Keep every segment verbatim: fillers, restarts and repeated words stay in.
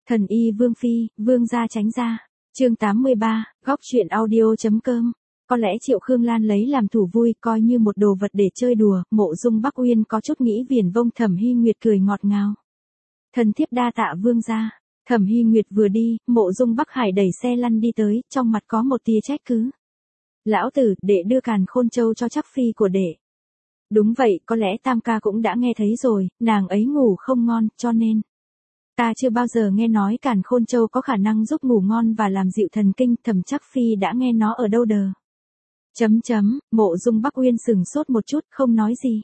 Thần y Vương Phi, Vương gia tránh ra. Chương tám mươi ba, góc truyện audio.com. Có lẽ Triệu Khương Lan lấy làm thủ vui, coi như một đồ vật để chơi đùa, Mộ Dung Bắc Uyên có chút nghĩ viển vông. Thẩm Hy Nguyệt cười ngọt ngào. Thần thiếp đa tạ Vương gia. Thẩm Hy Nguyệt vừa đi, Mộ Dung Bắc Hải đẩy xe lăn đi tới, trong mặt có một tia trách cứ. Lão tử, đệ đưa Càn Khôn Châu cho chắc phi của đệ. Đúng vậy, có lẽ Tam ca cũng đã nghe thấy rồi, nàng ấy ngủ không ngon, cho nên. Ta chưa bao giờ nghe nói Càn Khôn Châu có khả năng giúp ngủ ngon và làm dịu thần kinh, Thẩm chắc phi đã nghe nó ở đâu đờ. Chấm chấm, Mộ Dung Bắc Uyên sừng sốt một chút, không nói gì.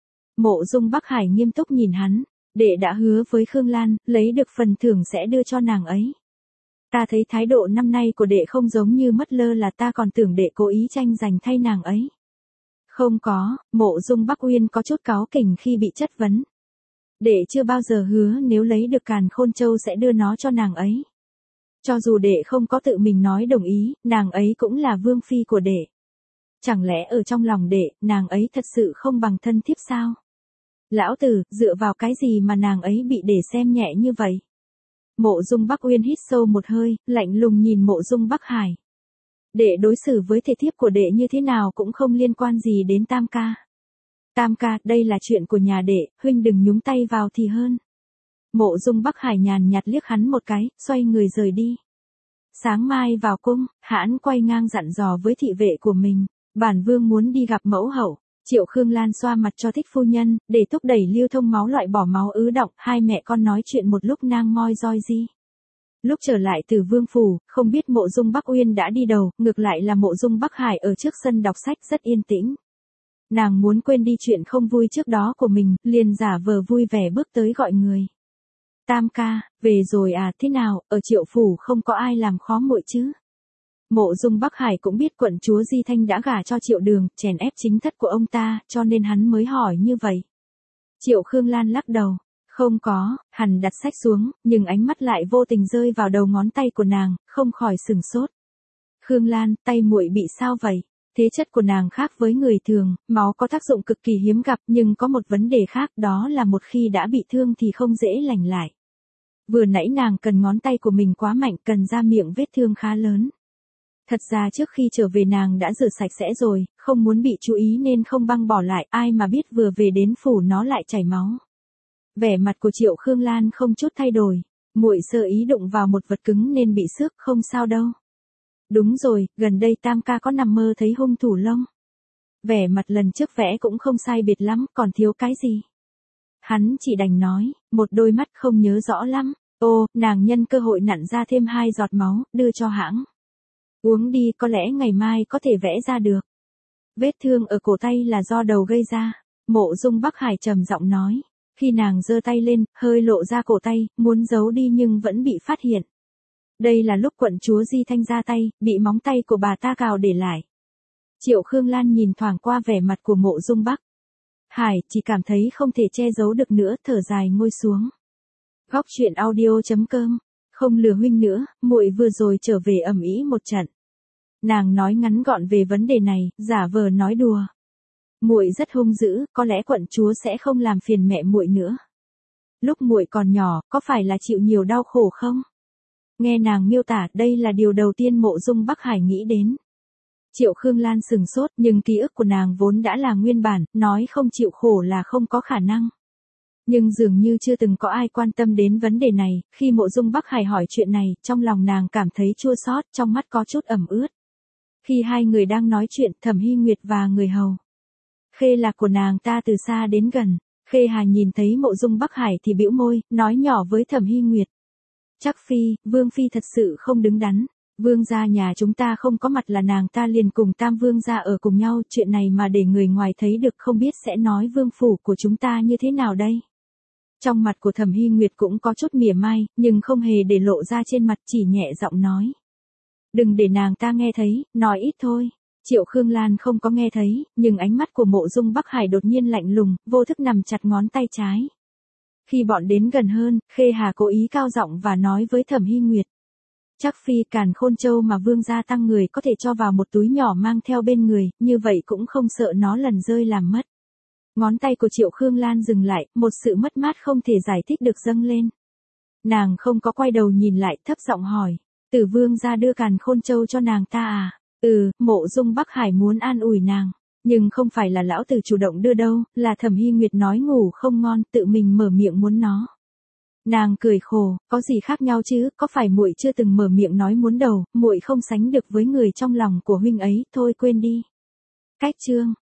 Mộ Dung Bắc Hải nghiêm túc nhìn hắn, đệ đã hứa với Khương Lan, lấy được phần thưởng sẽ đưa cho nàng ấy. Ta thấy thái độ năm nay của đệ không giống như mất lơ, là ta còn tưởng đệ cố ý tranh giành thay nàng ấy. Không có, Mộ Dung Bắc Uyên có chút cáu kỉnh khi bị chất vấn. Đệ chưa bao giờ hứa nếu lấy được Càn Khôn Châu sẽ đưa nó cho nàng ấy. Cho dù đệ không có tự mình nói đồng ý, nàng ấy cũng là vương phi của đệ. Chẳng lẽ ở trong lòng đệ, nàng ấy thật sự không bằng thân thiếp sao? Lão tử, dựa vào cái gì mà nàng ấy bị để xem nhẹ như vậy? Mộ Dung Bắc Uyên hít sâu một hơi, lạnh lùng nhìn Mộ Dung Bắc Hải. Đệ đối xử với thể thiếp của đệ như thế nào cũng không liên quan gì đến Tam ca. Tam ca, đây là chuyện của nhà đệ, huynh đừng nhúng tay vào thì hơn. Mộ Dung Bắc Hải nhàn nhạt liếc hắn một cái, xoay người rời đi. Sáng mai vào cung, hãn quay ngang dặn dò với thị vệ của mình, bản vương muốn đi gặp mẫu hậu. Triệu Khương Lan xoa mặt cho thích phu nhân, để thúc đẩy lưu thông máu, loại bỏ máu ứ động. Hai mẹ con nói chuyện một lúc nang moi roi di. Lúc trở lại từ vương phủ, không biết Mộ Dung Bắc Uyên đã đi đâu, ngược lại là Mộ Dung Bắc Hải ở trước sân đọc sách rất yên tĩnh. Nàng muốn quên đi chuyện không vui trước đó của mình, liền giả vờ vui vẻ bước tới gọi người. Tam ca, về rồi à, thế nào, ở Triệu phủ không có ai làm khó muội chứ? Mộ Dung Bắc Hải cũng biết quận chúa Di Thanh đã gả cho Triệu Đường, chèn ép chính thất của ông ta, cho nên hắn mới hỏi như vậy. Triệu Khương Lan lắc đầu. Không có, hắn đặt sách xuống, nhưng ánh mắt lại vô tình rơi vào đầu ngón tay của nàng, không khỏi sừng sốt. Khương Lan, tay muội bị sao vậy? Thế chất của nàng khác với người thường, máu có tác dụng cực kỳ hiếm gặp, nhưng có một vấn đề khác, đó là một khi đã bị thương thì không dễ lành lại. Vừa nãy nàng cần ngón tay của mình quá mạnh, cần ra miệng vết thương khá lớn. Thật ra trước khi trở về nàng đã rửa sạch sẽ rồi, không muốn bị chú ý nên không băng bỏ lại, ai mà biết vừa về đến phủ nó lại chảy máu. Vẻ mặt của Triệu Khương Lan không chút thay đổi, muội sơ ý đụng vào một vật cứng nên bị xước, không sao đâu. Đúng rồi, gần đây Tam ca có nằm mơ thấy hung thủ lông. Vẻ mặt lần trước vẽ cũng không sai biệt lắm, còn thiếu cái gì? Hắn chỉ đành nói, một đôi mắt không nhớ rõ lắm. Ô, nàng nhân cơ hội nặn ra thêm hai giọt máu, đưa cho hãng. Uống đi, có lẽ ngày mai có thể vẽ ra được. Vết thương ở cổ tay là do đầu gây ra. Mộ Dung Bắc Hải trầm giọng nói. Khi nàng giơ tay lên, hơi lộ ra cổ tay, muốn giấu đi nhưng vẫn bị phát hiện. Đây là lúc quận chúa Di Thanh ra tay, bị móng tay của bà ta cào để lại. Triệu Khương Lan nhìn thoảng qua vẻ mặt của Mộ Dung Bắc Hải, chỉ cảm thấy không thể che giấu được nữa, thở dài ngồi xuống. Góc truyện audio.com. Không lừa huynh nữa, muội vừa rồi trở về ầm ĩ một trận. Nàng nói ngắn gọn về vấn đề này, giả vờ nói đùa. Muội rất hung dữ, có lẽ quận chúa sẽ không làm phiền mẹ muội nữa. Lúc muội còn nhỏ, có phải là chịu nhiều đau khổ không? Nghe nàng miêu tả, đây là điều đầu tiên Mộ Dung Bắc Hải nghĩ đến. Triệu Khương Lan sừng sốt, nhưng ký ức của nàng vốn đã là nguyên bản, nói không chịu khổ là không có khả năng. Nhưng dường như chưa từng có ai quan tâm đến vấn đề này, khi Mộ Dung Bắc Hải hỏi chuyện này, trong lòng nàng cảm thấy chua xót, trong mắt có chút ẩm ướt. Khi hai người đang nói chuyện, Thẩm Hy Nguyệt và người hầu Khê Lạc của nàng ta từ xa đến gần, Khê Hà nhìn thấy Mộ Dung Bắc Hải thì bĩu môi, nói nhỏ với Thẩm Hy Nguyệt. Chắc phi, Vương phi thật sự không đứng đắn, Vương gia nhà chúng ta không có mặt là nàng ta liền cùng Tam Vương gia ở cùng nhau, chuyện này mà để người ngoài thấy được không biết sẽ nói vương phủ của chúng ta như thế nào đây. Trong mặt của Thẩm Hy Nguyệt cũng có chút mỉa mai, nhưng không hề để lộ ra trên mặt, chỉ nhẹ giọng nói. Đừng để nàng ta nghe thấy, nói ít thôi. Triệu Khương Lan không có nghe thấy, nhưng ánh mắt của Mộ Dung Bắc Hải đột nhiên lạnh lùng, vô thức nằm chặt ngón tay trái. Khi bọn đến gần hơn, Khê Hà cố ý cao giọng và nói với Thẩm Hy Nguyệt. Chắc phi, Càn Khôn Châu mà vương gia tăng người có thể cho vào một túi nhỏ mang theo bên người, như vậy cũng không sợ nó lần rơi làm mất. Ngón tay của Triệu Khương Lan dừng lại, một sự mất mát không thể giải thích được dâng lên. Nàng không có quay đầu nhìn lại, thấp giọng hỏi, Tử Vương gia đưa Càn Khôn Châu cho nàng ta à? Ừ, Mộ Dung Bắc Hải muốn an ủi nàng, nhưng không phải là lão tử chủ động đưa đâu, là Thẩm Hy Nguyệt nói ngủ không ngon, tự mình mở miệng muốn nó. Nàng cười khổ, có gì khác nhau chứ, có phải muội chưa từng mở miệng nói muốn đầu, muội không sánh được với người trong lòng của huynh ấy, thôi quên đi. Cách chương